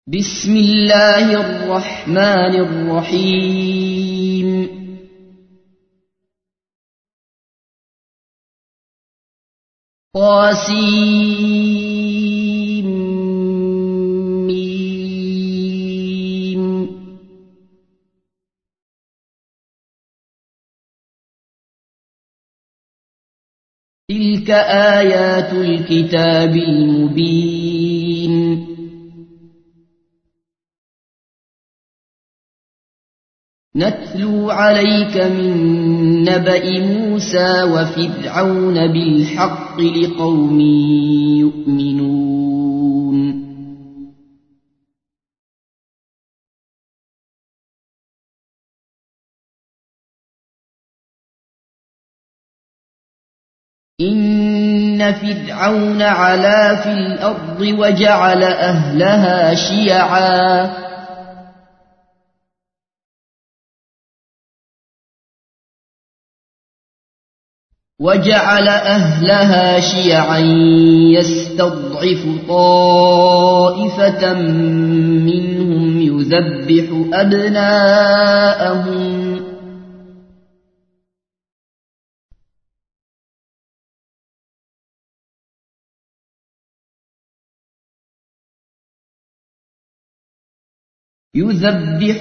بسم الله الرحمن الرحيم طاسيم ميم تلك آيات الكتاب المبين نتلو عليك من نبأ موسى وفرعون بالحق لقوم يؤمنون إن فرعون علا في الأرض وجعل أهلها شيعا يستضعف طائفة منهم يذبح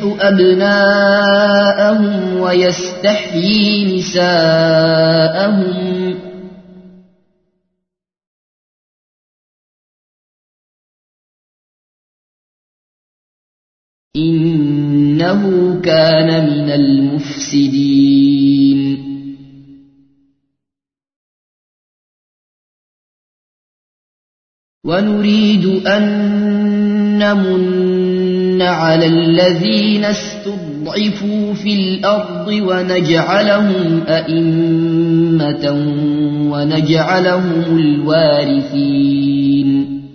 أبناءهم ويستحيي نساءهم إنه كان من المفسدين ونريد أن نمن على الذين استضعفوا في الأرض ونجعلهم أئمة ونجعلهم الوارثين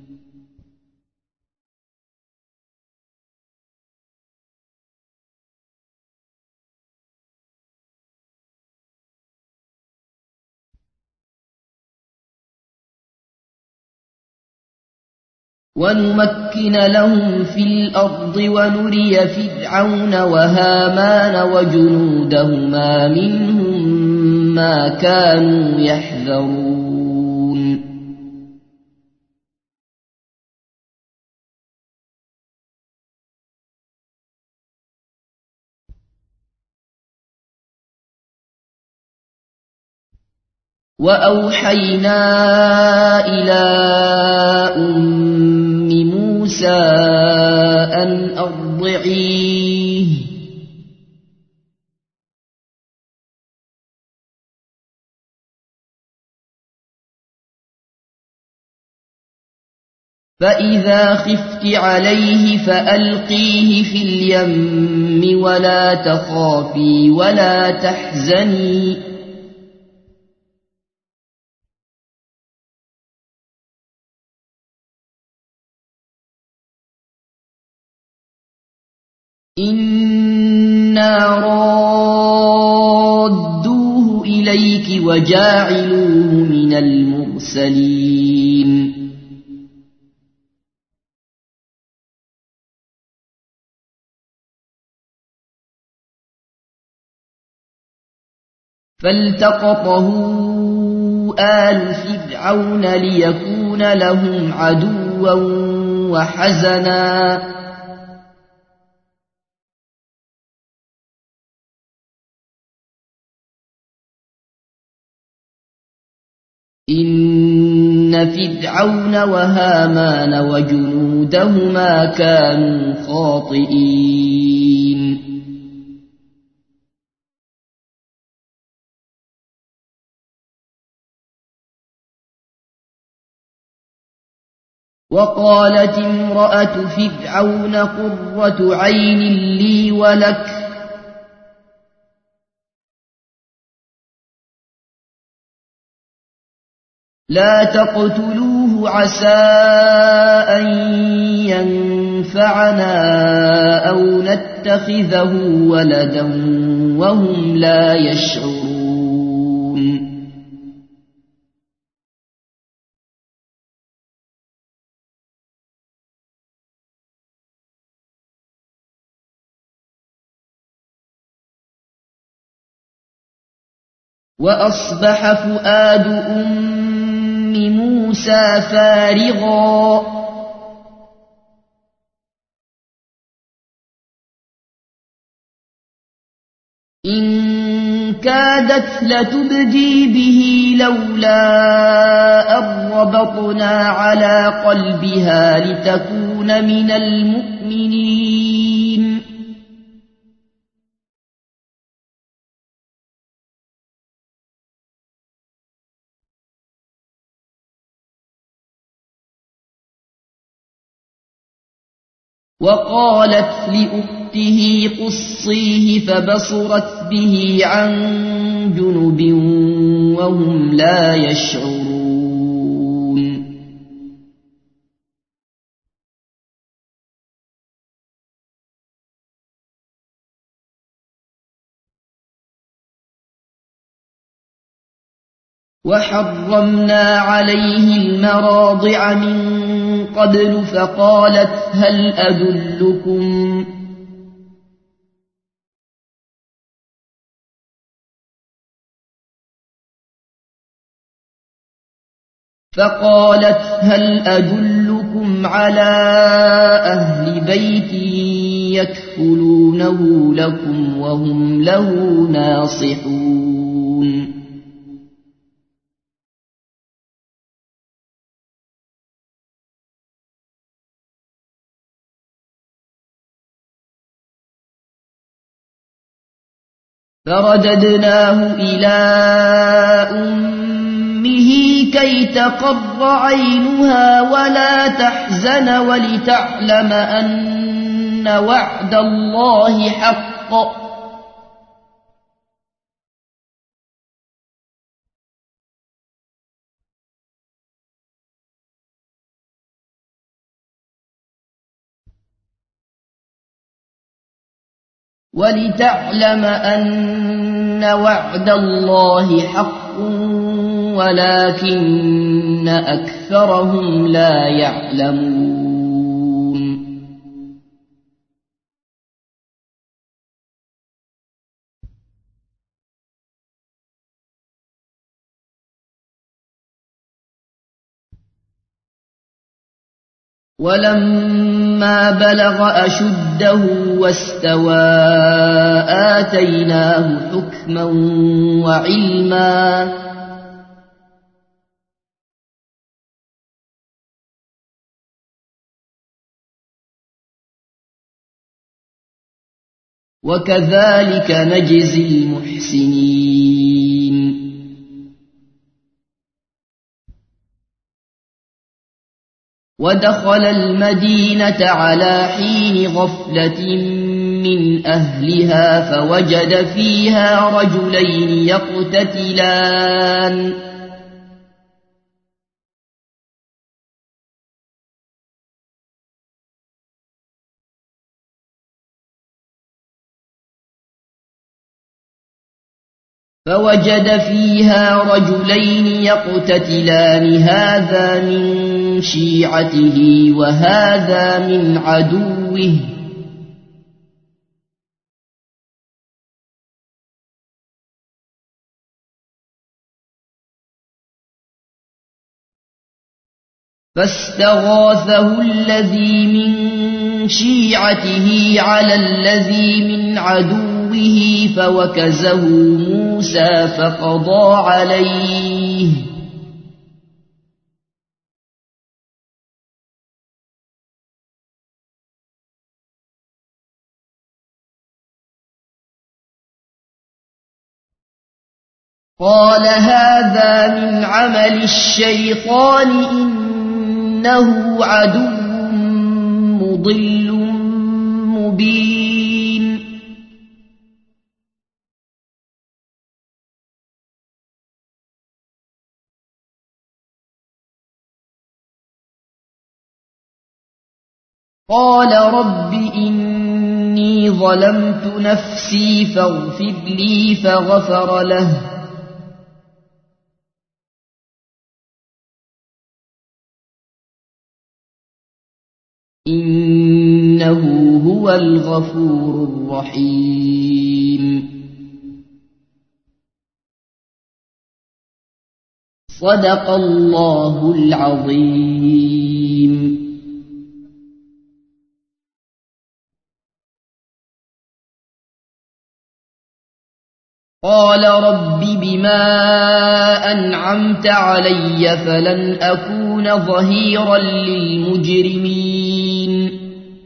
ونمكن لهم في الأرض ونري فرعون وهامان وجنودهما منهم ما كانوا يحذرون وأوحينا إلى موسى أن أرضعيه فإذا خفت عليه فألقيه في اليم ولا تخافي ولا تحزني إنا رادوه إليك وجاعلوه من المرسلين فالتقطه آل فرعون ليكون لهم عدوا وحزنا إن فرعون وهامان وجنودهما كانوا خاطئين وقالت امرأة فرعون قرة عين لي ولك لا تقتلوه عسى أن ينفعنا أو نتخذه ولدا وهم لا يشعرون وأصبح فؤاد أم موسى فارغا إن كادت لتبدي به لولا أن ربطنا على قلبها لتكون من المؤمنين وقالت لأخته قصيه فبصرت به عن جنب وهم لا يشعرون وحرمنا عليه المراضع من قبل فقالت هل أدلكم على أهل بيت يكفلونه لكم وهم له ناصحون فرددناه إلى أمه كي تقر عينها ولا تحزن ولتعلم أن وعد الله حق ولكن أكثرهم لا يعلمون ولما بلغ أشده واستوى آتيناه حكما وعلما وكذلك نجزي المحسنين ودخل المدينة على حين غفلة من أهلها فوجد فيها رجلين يقتتلان هذا من شيعته وهذا من عدوه فاستغاثه الذي من شيعته على الذي من عدوه فوكزه موسى فقضى عليه قال هذا من عمل الشيطان إنه عدو مضل مبين قال رب إني ظلمت نفسي فاغفر لي فغفر له إنه هو الغفور الرحيم صدق الله العظيم. قال رب بما أنعمت علي فلن أكون ظهيرا للمجرمين.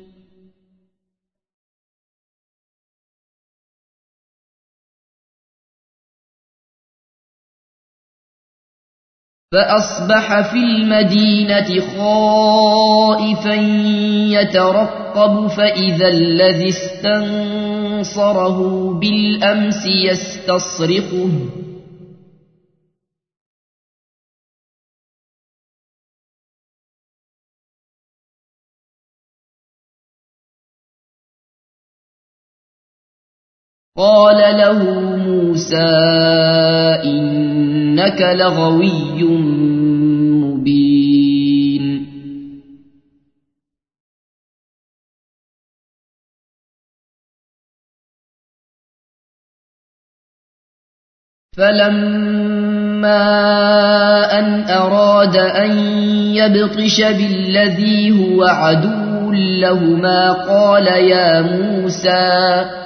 فأصبح في المدينة خائفا يترقب فإذا الذي استنصره بالأمس يستصرخه قال له موسى إنك لغوي مبين. فلما أن أراد أن يبطش بالذي هو عدو لهما قال يا موسى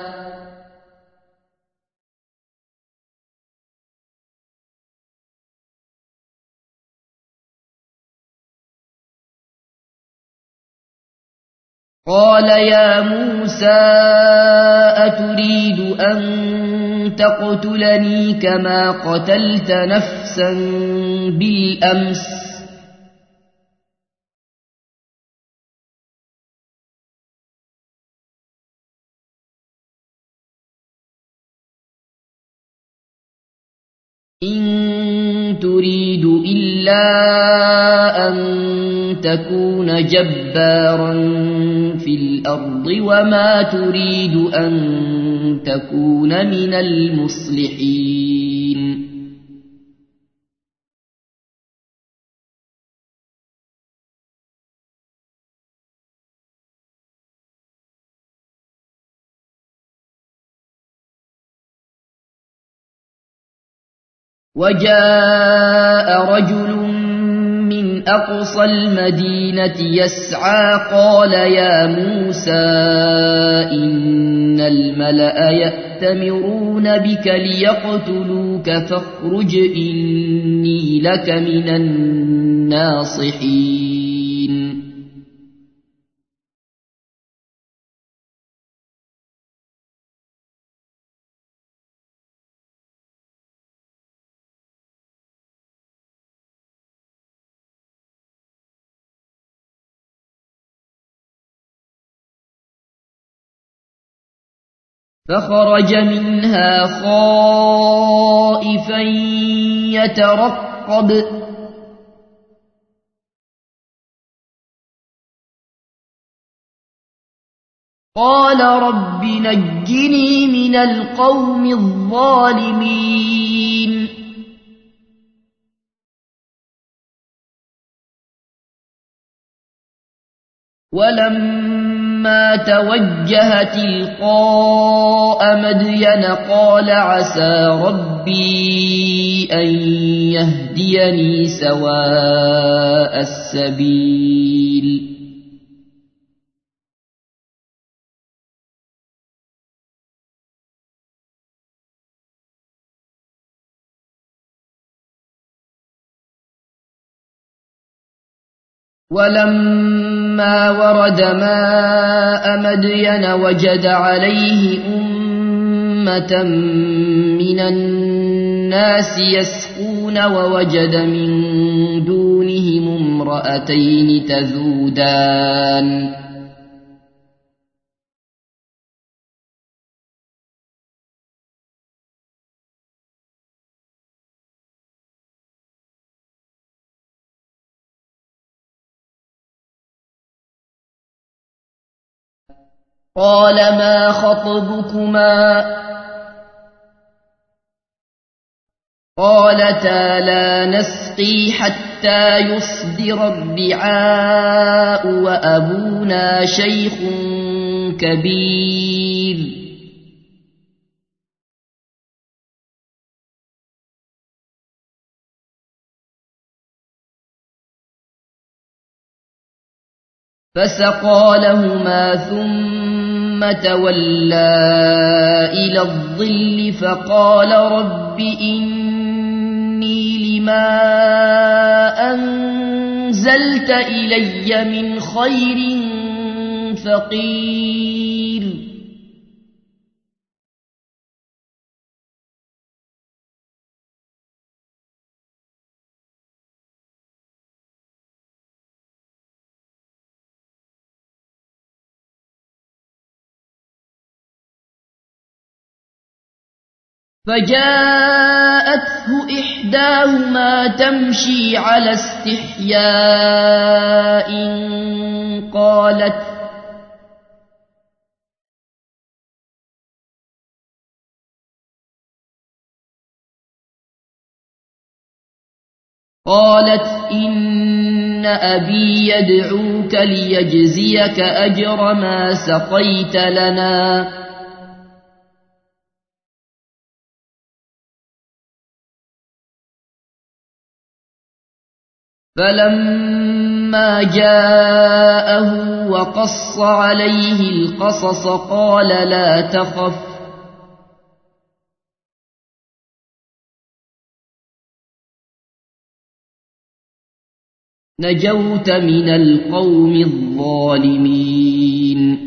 أتريد أن تقتلني كما قتلت نفسا بالأمس إن تريد إلا أن تكون جبارا في الأرض وما تريد أن تكون من المصلحين. وجاء رجل من أقصى المدينة يسعى قال يا موسى إن الملأ يأتمرون بك ليقتلوك فاخرج إني لك من الناصحين. فخرج منها خائفا يترقب قال رب نجني من القوم الظالمين. ولما توجه تلقاء مدين قال عسى ربي أن يهديني سواء السبيل. ولما ورد ماء مدين وجد عليه أمة من الناس يسقون ووجد من دونهم امرأتين تذودان قال ما خطبكما قالتا لا نسقي حتى يصدر الرعاء وأبونا شيخ كبير. فسقى لهما ثم تولى إلى الظل فقال رب إني لما أنزلت إلي من خير فقير فجاءته إحداهما تمشي على استحياء قالت إن أبي يدعوك ليجزيك أجر ما سقيت لنا فلما جاءه وقص عليه القصص قال لا تخف نجوت من القوم الظالمين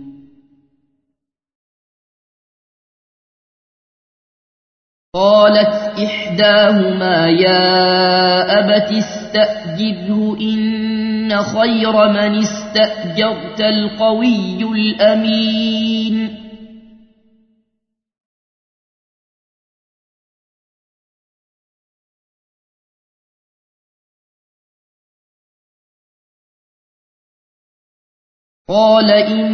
قالت إحداهما يا أبت استأجره إن خير من استأجرت القوي الأمين قال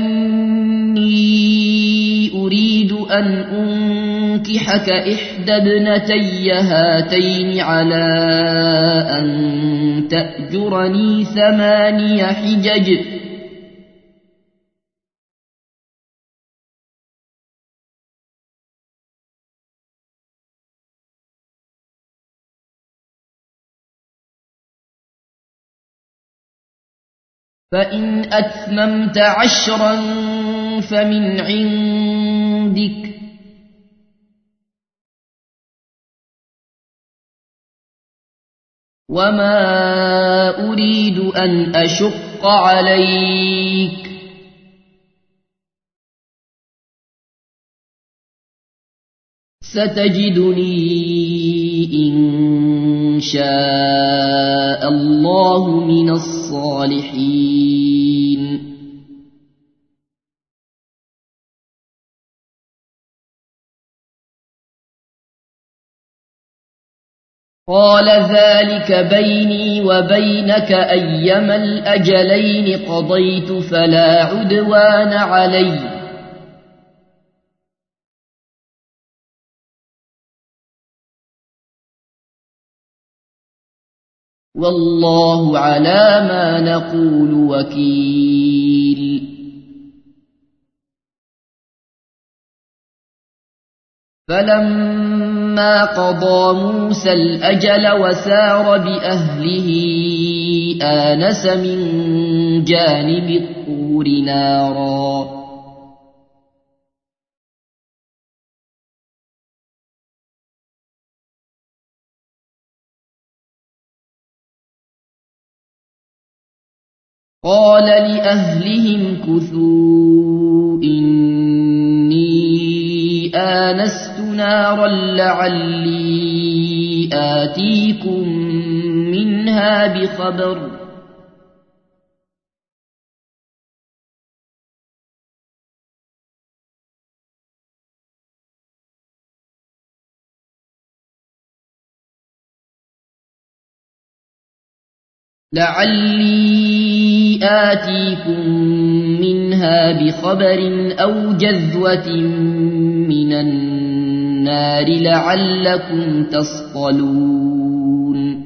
إني أريد أن أنكحك إحدى ابنتي هاتين على أن تأجرني 8 حجج فإن أتممت 10 فمن عندك وما أريد أن أشق عليك ستجدني إن شاء الله من الصالحين قال ذلك بيني وبينك أيما الأجلين قضيت فلا عدوان علي والله على ما نقول وكيل فلما قضى موسى الأجل وسار بأهله آنس من جانب الطور نارا قال لأهلهم كثوا إني آنست نارا لعلي آتيكم منها بخبر أو جذوة من النار لعلكم تصطلون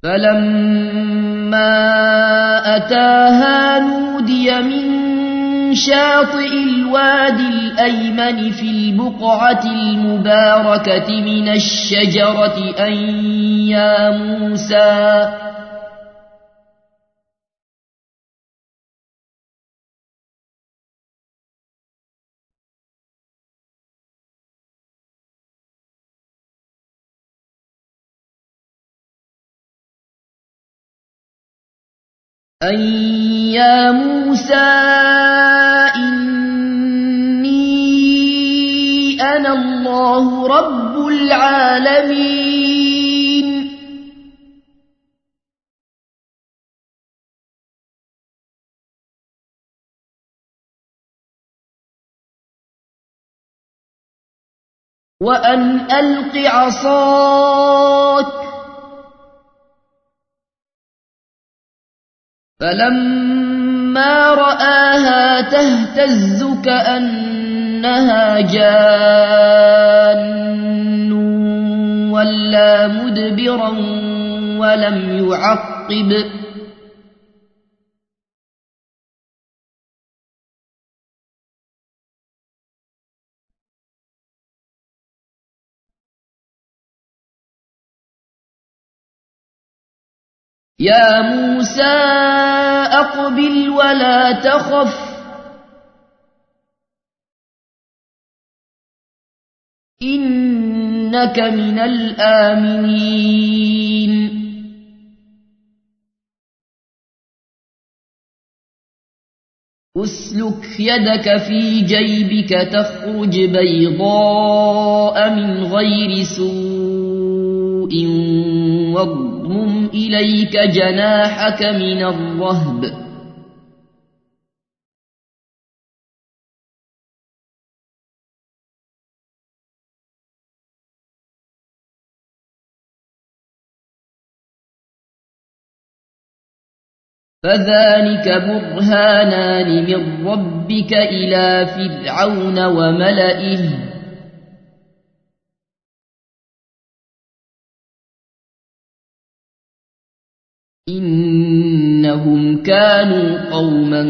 فلما أتاها نودي من شاطئ الوادي الأيمن في البقعة المباركة من الشجرة أن يا موسى إني أنا الله رب العالمين وأن ألق عصاك فلما رآها تهتز كأنها جان ولا مدبرا ولم يعقب يا موسى أقبل ولا تخف إنك من الآمنين أسلك يدك في جيبك تخرج بيضاء من غير سوء واضمم إليك جناحك من الرهب فذلك برهانان من ربك إلى فرعون وملئه إنهم كانوا قوما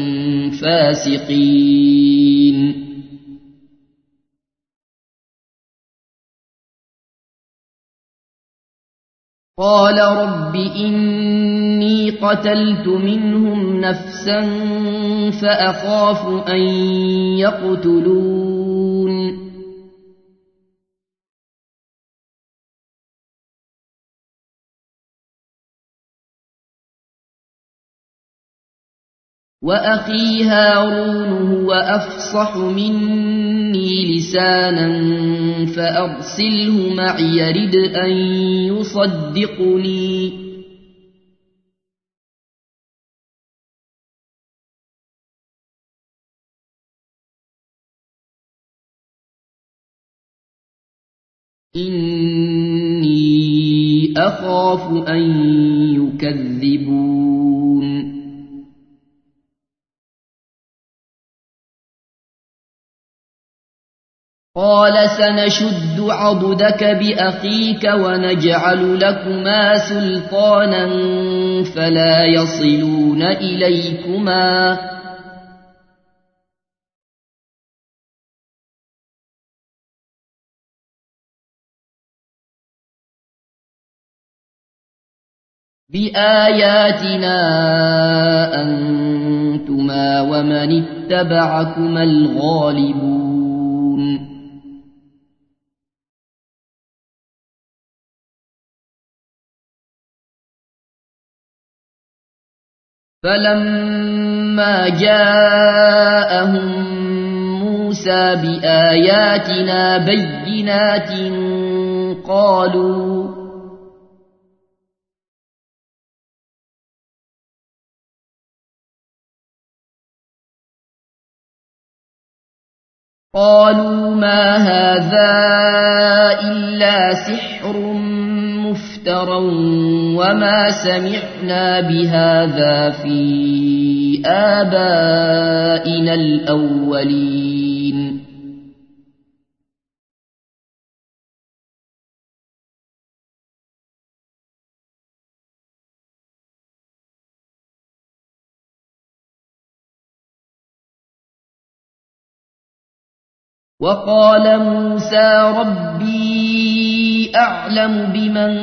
فاسقين قال رب إني قتلت منهم نفسا فأخاف أن يقتلون وأخي هارون هو أفصح مني لسانا فأرسله معي يرد أن يصدقني إني أخاف أن يكذبون قال سنشد عضدك بأخيك ونجعل لكما سلطانا فلا يصلون إليكما بآياتنا أنتما ومن اتبعكما الغالبون فلما جاءهم موسى بآياتنا بينات قالوا ما هذا إلا سحر مفترى وما سمعنا بهذا في آبائنا الأولين وقال موسى ربي أعلم بمن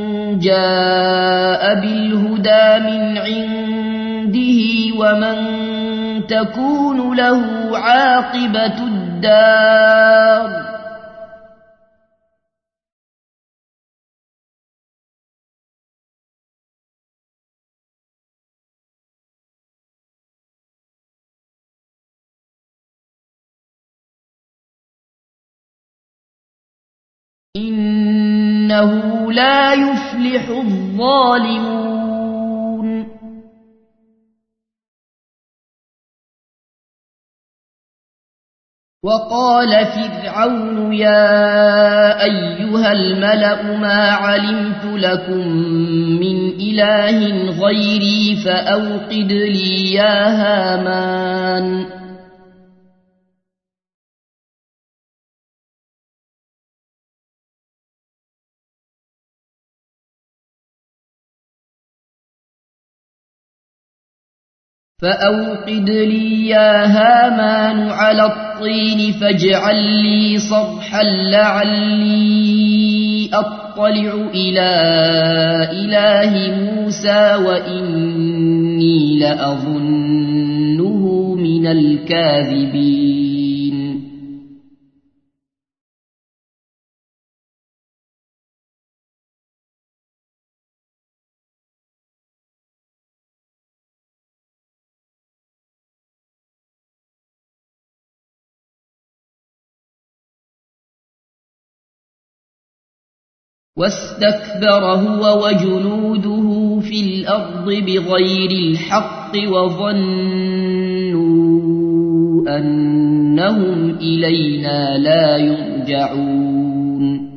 جاء بالهدى من عنده ومن تكون له عاقبة الدار إنه لا يفلح الظالمون وقال فرعون يا أيها الملأ ما علمت لكم من إله غيري فأوقد لي يا هامان على الطين فاجعل لي صرحا لعلي أطلع إلى إله موسى وإني لأظنه من الكاذبين واستكبر هو وجنوده في الأرض بغير الحق وظنوا أنهم إلينا لا يرجعون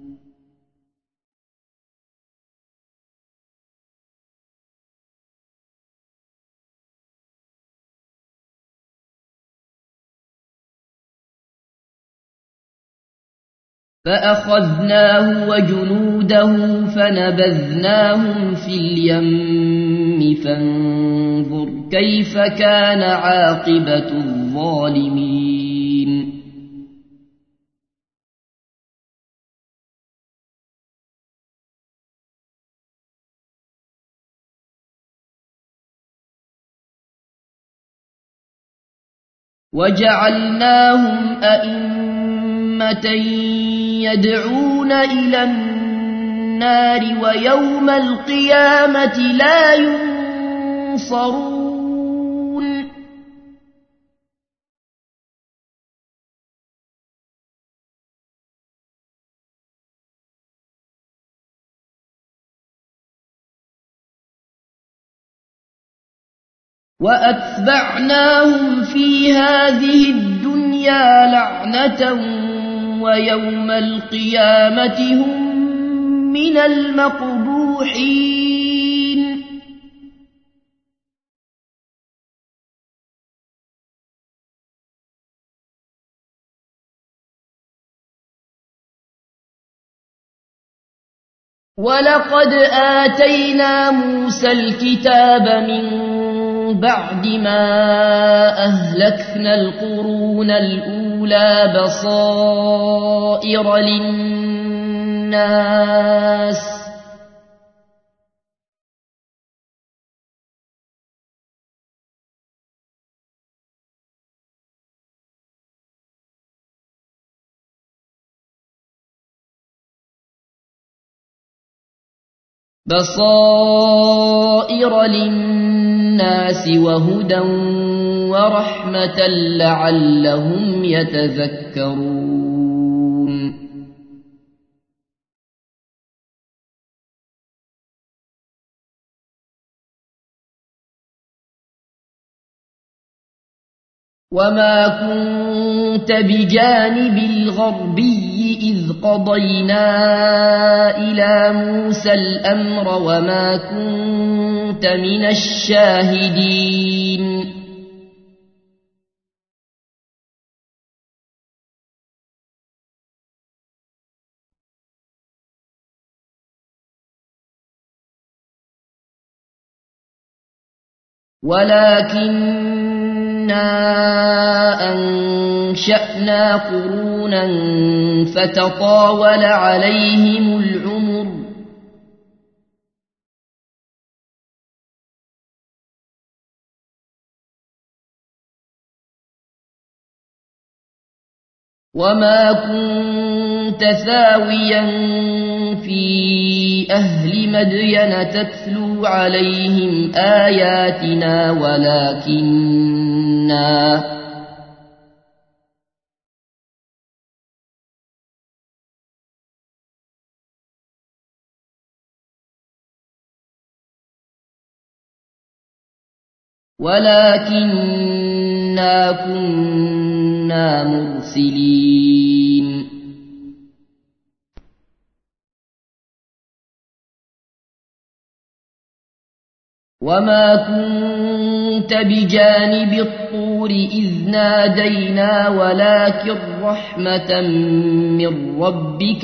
فأخذناه وجنوده فنبذناهم في اليم فانظر كيف كان عاقبة الظالمين وجعلناهم أئمة يدعون إلى النار ويوم القيامة لا ينصرون وأتبعناهم في هذه الدنيا لعنة ويوم القيامة هم من المقبوحين ولقد آتينا موسى الكتاب من بعد ما أهلكنا القرون الأولى بصائر للناس وهدى ورحمة لعلهم يتذكرون وما كنت بجانب الغربي إذ قضينا إلى موسى الأمر وما كنت من الشاهدين ولكننا أنشأنا قرونا فتطاول عليهم العمر وما كنت ثاويا في أهل مدين تتلو عليهم آياتنا ولكننا كنا مرسلين وما كنت بجانب الطور إذ نادينا ولكن رحمة من ربك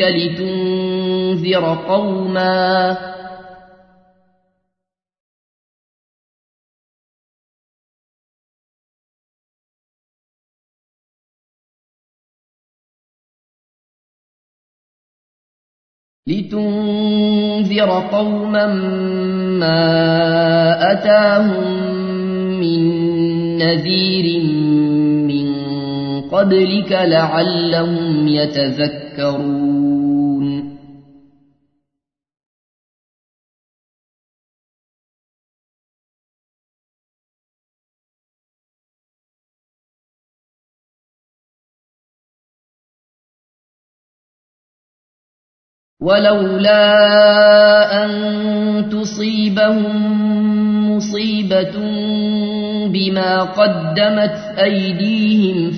لتنذر قوما ما أتاهم من نذير من قبلك لعلهم يتذكرون ولولا أن تصيبهم مصيبة بما قدمت أيديهم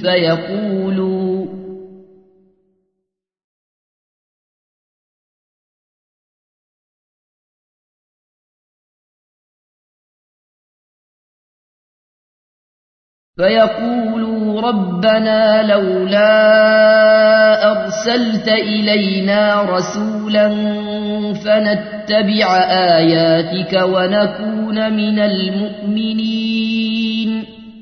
فيقولوا ربنا لولا أرسلت إلينا رسولا فنتبع آياتك ونكون من المؤمنين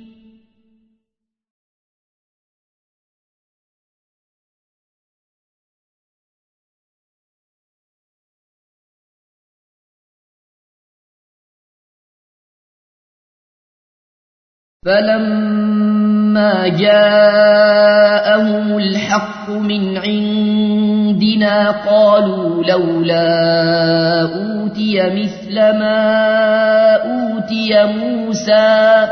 فلما جاءهم الحق من عندنا قالوا لولا أوتي مثل ما أوتي موسى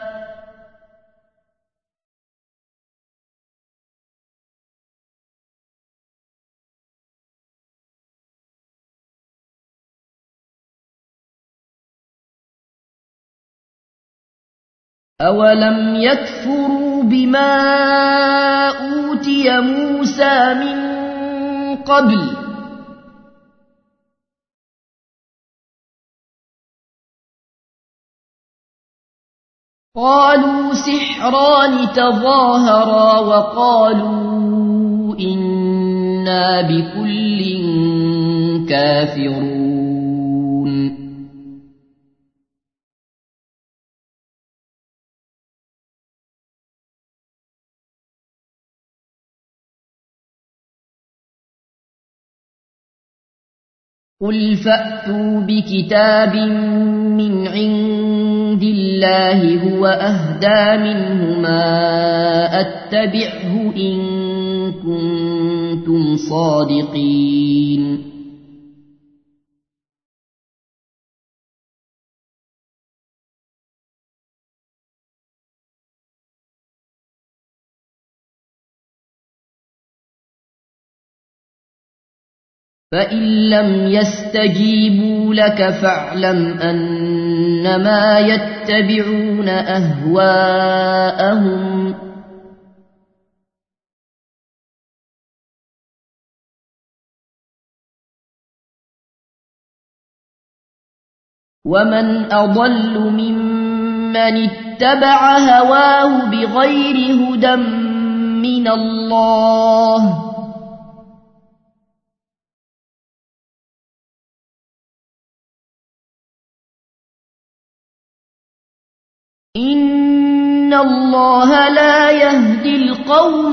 أولم يكفروا بما أوتي موسى من قبل قالوا سحران تظاهرا وقالوا إنا بكل كافرون قل فأتوا بكتاب من عند الله هو أهدى منهما أتبعه إن كنتم صادقين فإن لم يستجيبوا لك فاعلم أنما يتبعون أهواءهم ومن أضل ممن اتبع هواه بغير هدى من الله إن الله لا يهدي القوم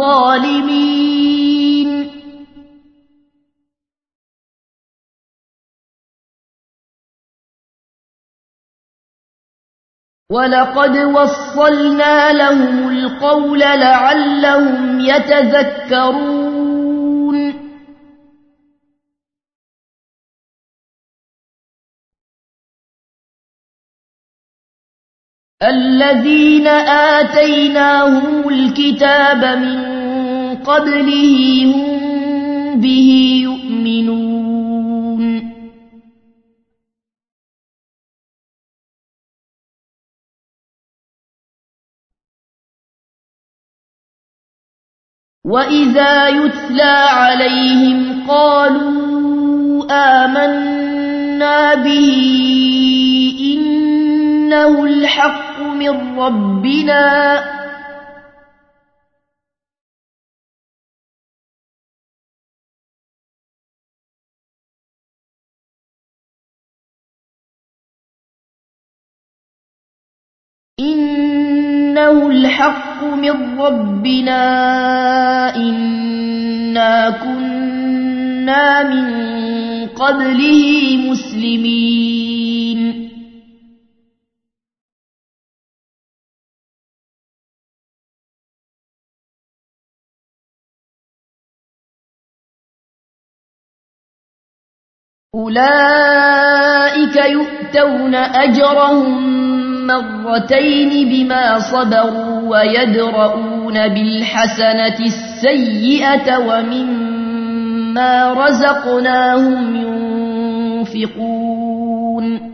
الظالمين. ولقد وصلنا لهم القول لعلهم يتذكرون. الذين آتيناهم الكتاب من قبله هم به يؤمنون. وإذا يتلى عليهم قالوا آمنا به إنه الحق من ربنا إنا كنا من قبله مسلمين. أولئك يؤتون أجرهم مرتين بما صبروا ويدرؤون بالحسنة السيئة ومما رزقناهم ينفقون.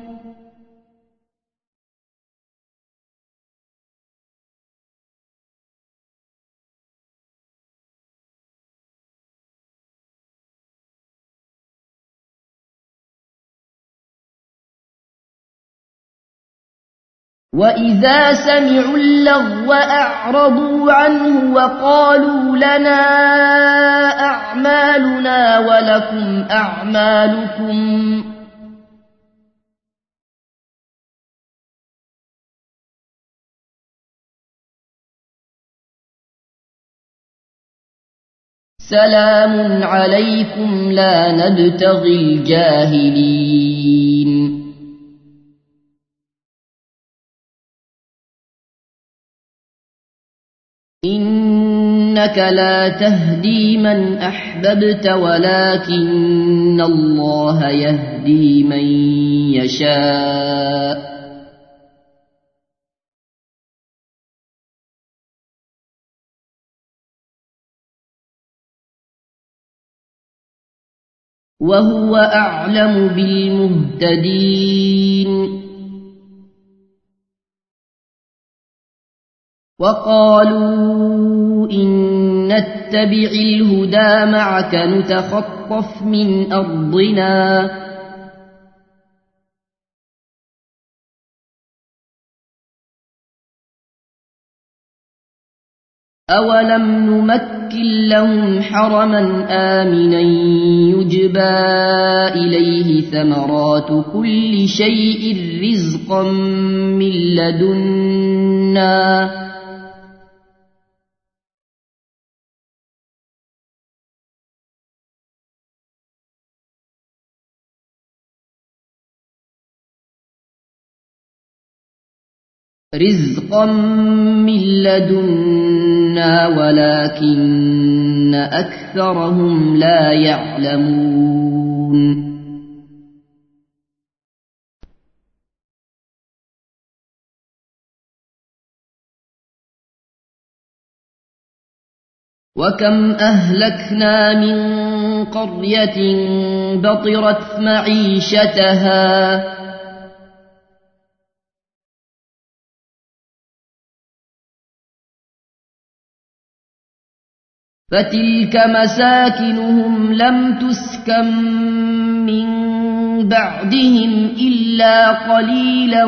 وإذا سمعوا اللغو أعرضوا عنه وقالوا لنا أعمالنا ولكم أعمالكم سلام عليكم لا نبتغي الجاهلين. إنك لا تهدي من أحببت ولكن الله يهدي من يشاء. وهو أعلم بالمهتدين. وقالوا إن نتبع الهدى معك نتخطف من أرضنا أولم نمكن لهم حرما آمنا يجبى إليه ثمرات كل شيء رزقا من لدنا ولكن أكثرهم لا يعلمون. وكم أهلكنا من قرية بطرت معيشتها فتلك مساكنهم لم تسكن من بعدهم إلا قليلا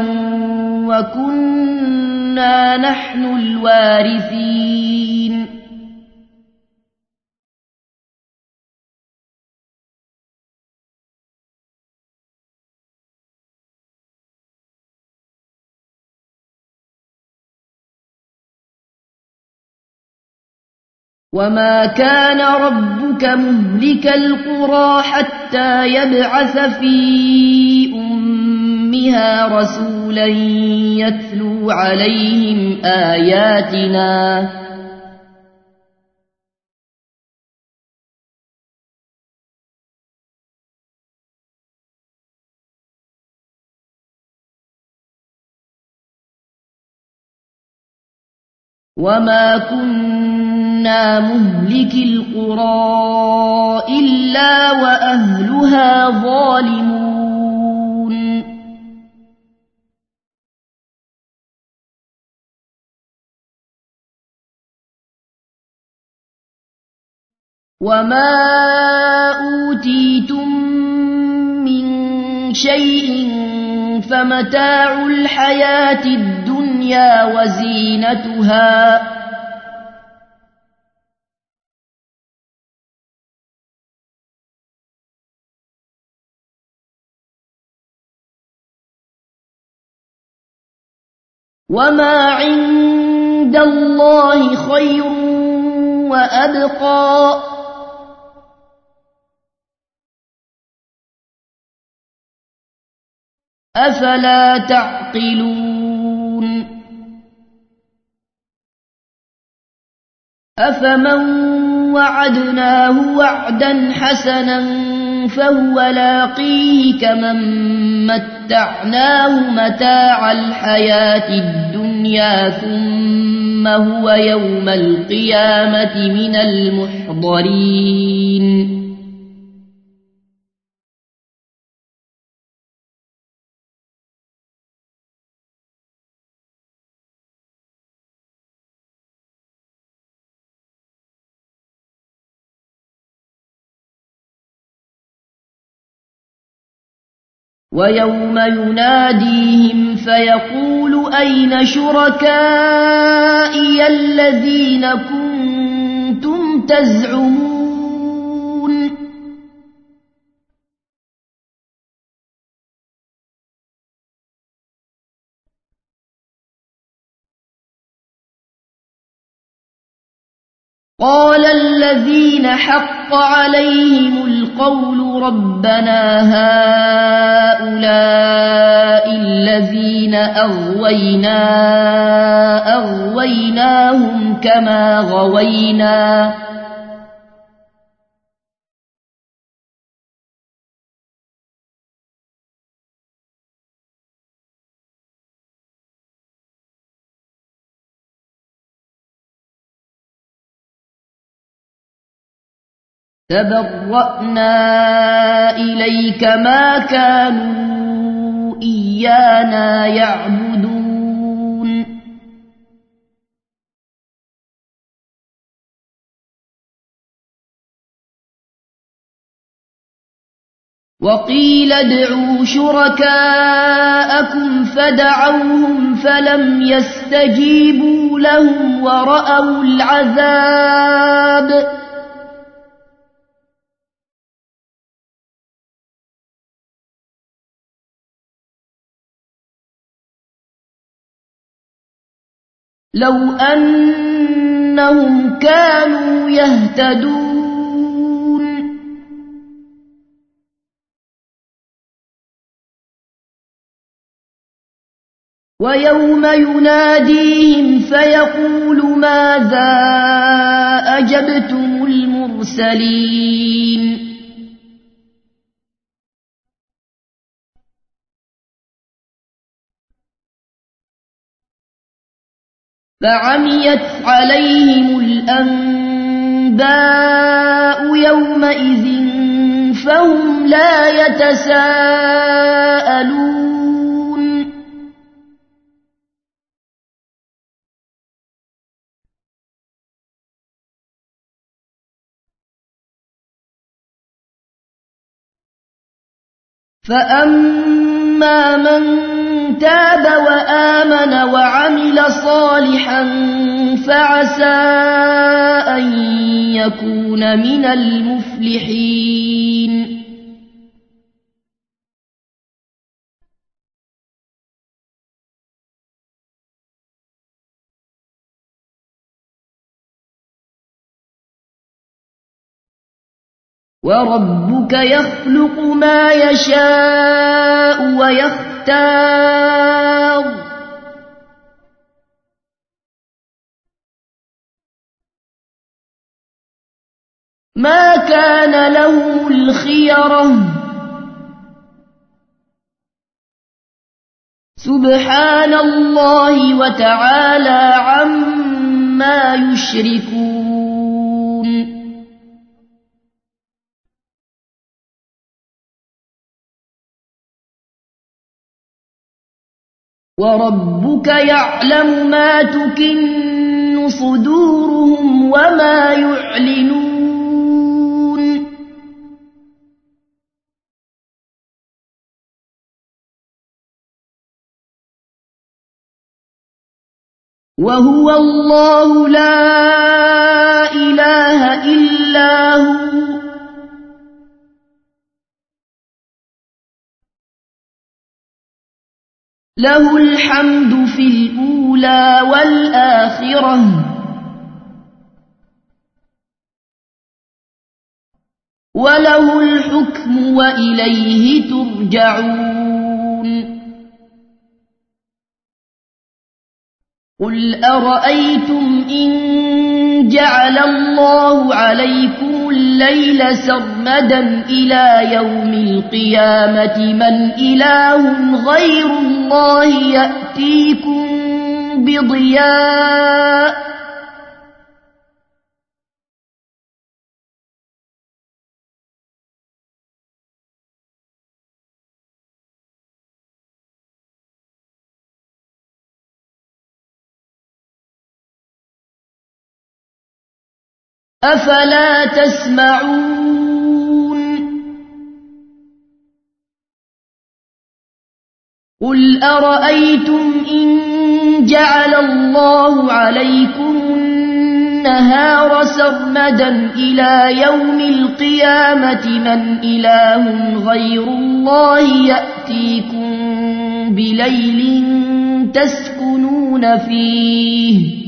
وكنا نحن الوارثين. وما كان ربك مهلك القرى حتى يبعث في أمها رسولا يتلو عليهم آياتنا وما كنا مهلك القرى إلا وأهلها ظالمون وما أوتيتم من شيء فمتاع الحياة الدنيا وزينتها وما عند الله خير وأبقى أفلا تعقلون أفمن وعدناه وعدا حسنا فهو لاقيه كمن متعناه متاع الحياة الدنيا ثم هو يوم القيامة من المحضرين ويوم يناديهم فيقول أين شركائي الذين كنتم تزعمون قال الذين حق عليهم القول ربنا هؤلاء الذين أغويناهم كما غوينا تبرأنا إليك ما كانوا إيانا يعبدون وقيل ادعوا شركاءكم فدعوهم فلم يستجيبوا لهم ورأوا العذاب لو أنهم كانوا يهتدون ويوم يناديهم فيقول ماذا أجبتم المرسلين فعميت عليهم الأنباء يومئذ فهم لا يتساءلون فأما من تاب وآمن وعمل صالحا فعسى أن يكون من المفلحين وربك يخلق ما يشاء ويختار ما كان لهم الخيرة سبحان الله وتعالى عما يشركون وربك يعلم ما تكن صدورهم وما يعلنون وهو الله لا إله إلا هو له الحمد في الأولى والآخرة وله الحكم وإليه ترجعون قل أرأيتم إن جعل الله عليكم الليل سرمدا إلى يوم القيامة من إله غير الله يأتيكم بضياء أفلا تسمعون قل أرأيتم إن جعل الله عليكم النهار سرمدا إلى يوم القيامة من إله غير الله يأتيكم بليل تسكنون فيه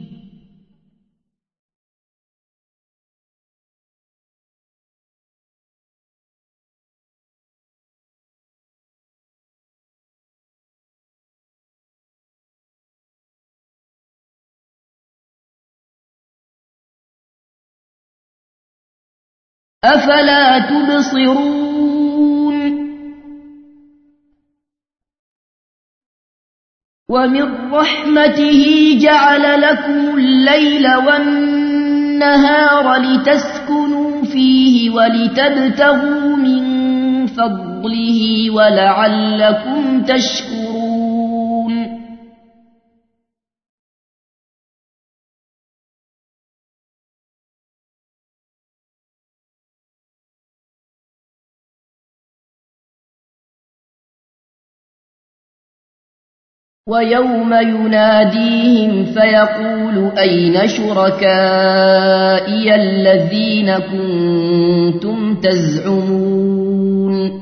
أفلا تبصرون ومن رحمته جعل لكم الليل والنهار لتسكنوا فيه ولتبتغوا من فضله ولعلكم تشكرون ويوم يناديهم فيقول أين شركائي الذين كنتم تزعمون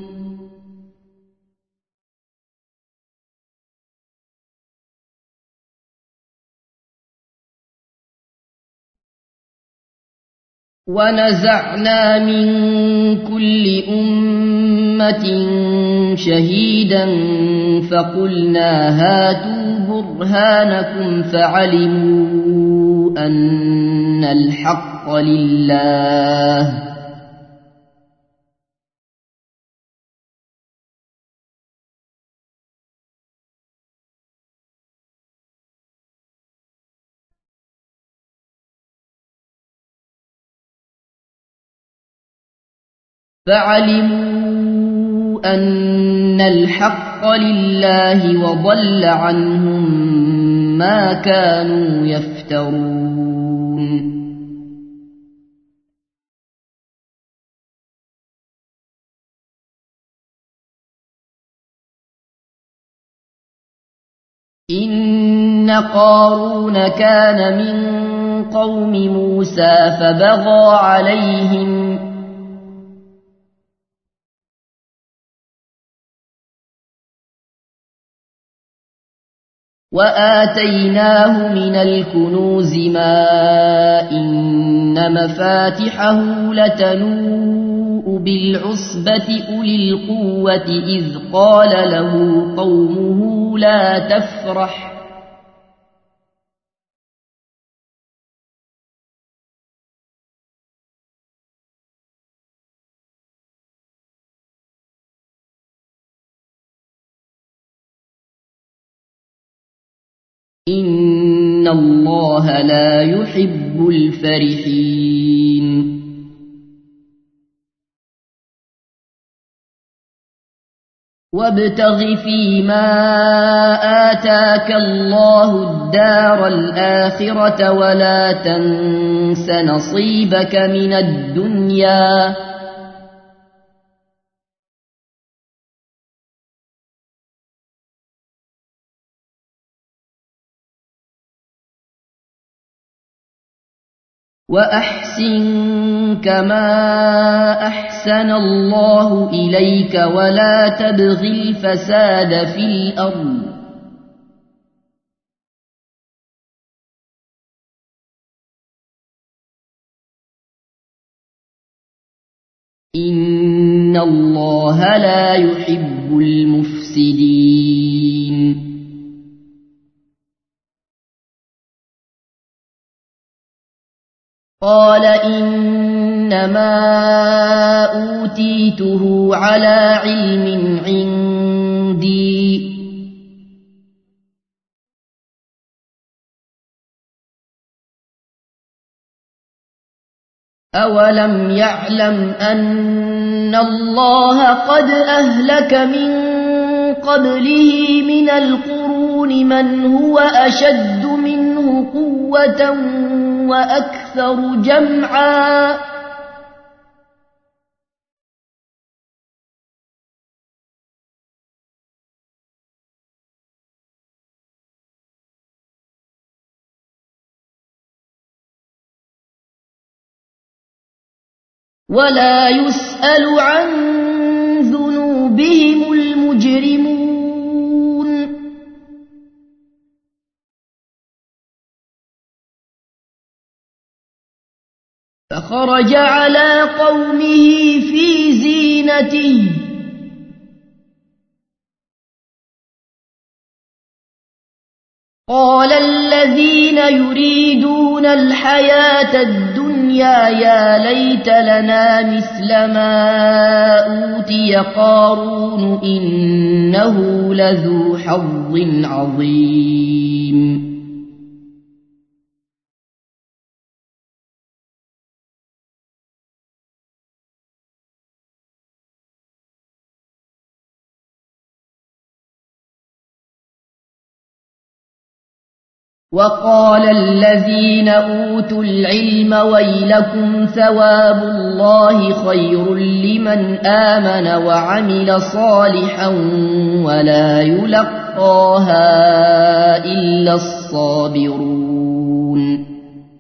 ونزعنا من كل أمة شهيدا فقلنا هاتوا برهانكم فعلموا أن الحق لله وضل عنهم ما كانوا يفترون إن قارون كان من قوم موسى فبغى عليهم وآتيناه من الكنوز ما إن مفاتحه لتنوء بالعصبة أولي القوة إذ قال له قومه لا تفرح إن الله لا يحب الفرحين وابتغ فيما آتاك الله الدار الآخرة ولا تنس نصيبك من الدنيا وأحسن كما أحسن الله إليك ولا تبغ الفساد في الأرض إن الله لا يحب المفسدين قال إنما أوتيته على علم عندي أولم يعلم أن الله قد أهلك من قبله من القرون من هو أشد منه قوة وأكثر جمعا ولا يسأل عن ذنوبهم المجرمون فخرج على قومه في زينته قال الذين يريدون الحياة الدنيا يا ليت لنا مثل ما أوتي قارون إنه لذو حظ عظيم وقال الذين أوتوا العلم ويلكم ثواب الله خير لمن آمن وعمل صالحا ولا يلقاها إلا الصابرون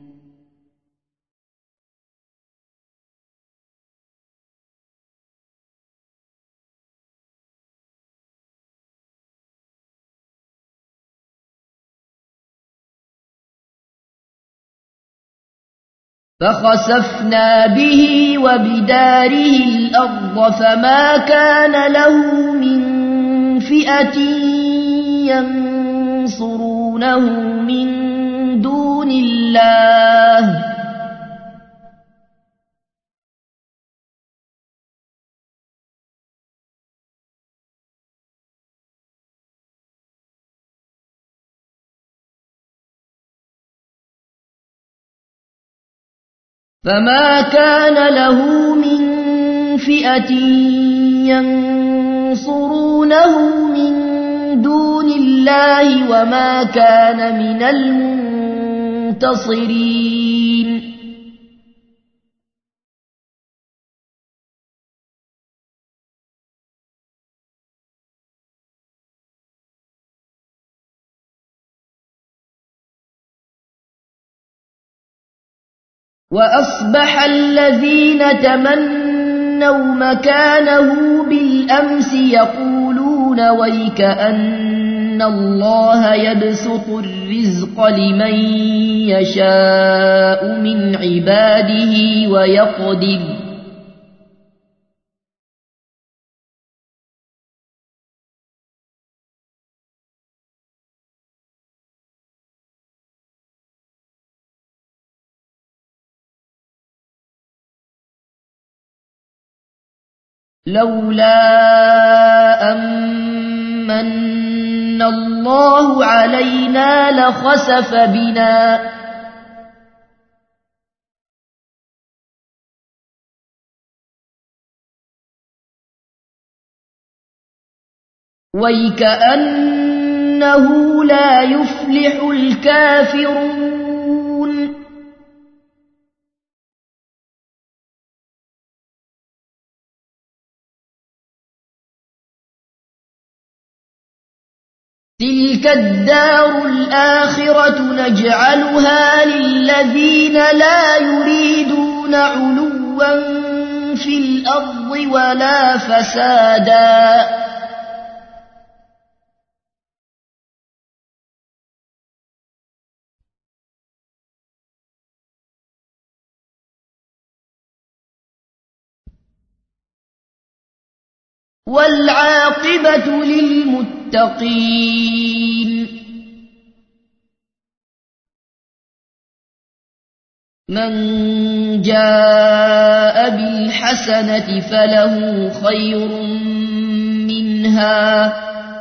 فخسفنا به وبداره الأرض فما كان له من فئة ينصرونه من دون الله فما كان له من فئة ينصرونه من دون الله وما كان من المنتصرين وأصبح الذين تمنوا مكانه بالأمس يقولون ويك أن الله يبسط الرزق لمن يشاء من عباده ويقدر لولا أمن الله علينا لخسف بنا وَيْكَأَنَّهُ لا يفلح الكافرون تلك الدار الآخرة نجعلها للذين لا يريدون علوا في الأرض ولا فسادا والعاقبة للمتقين من جاء بالحسنة فله خير منها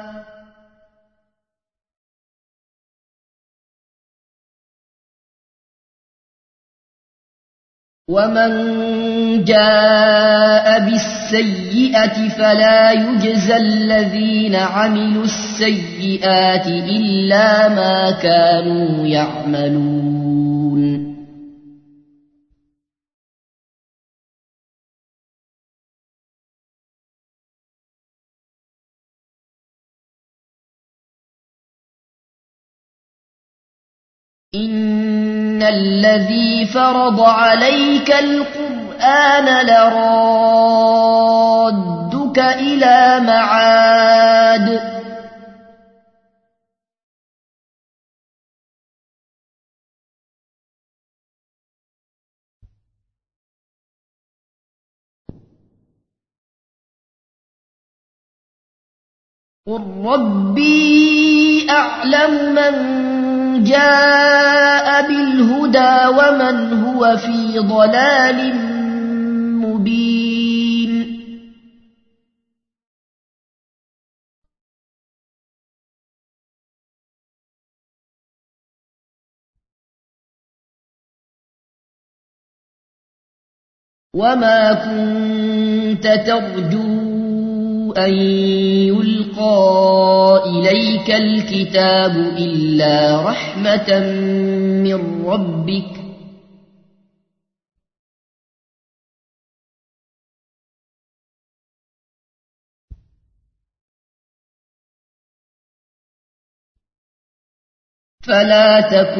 ومن جاء بالسيئة فلا يجزى الذين عملوا السيئات إلا ما كانوا يعملون إن الذي فرض عليك القرآن لرادك إلى معاد قل ربي أعلم من جاء بالهدى ومن هو في ضلال مبين وما كنت ترجو أن يلقى إليك الكتاب إلا رحمة من ربك فلا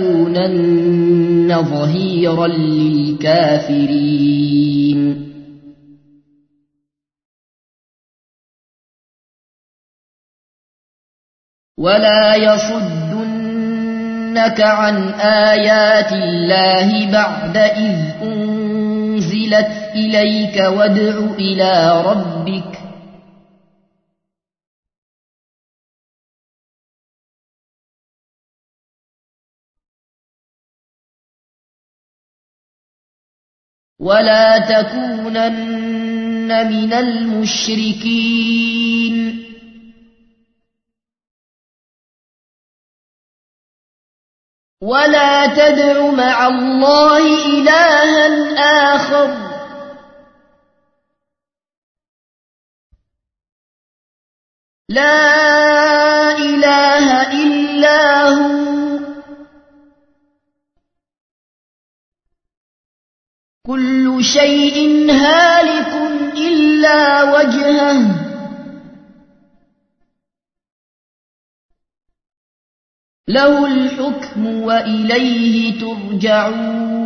تكونن ظهيرا للكافرين ولا يصدنك عن آيات الله بعد إذ أنزلت إليك وادع إلى ربك ولا تكونن من المشركين ولا تدع مع الله إلها آخر لا إله إلا هو كل شيء هالك إلا وجهه له الحكم وإليه ترجعون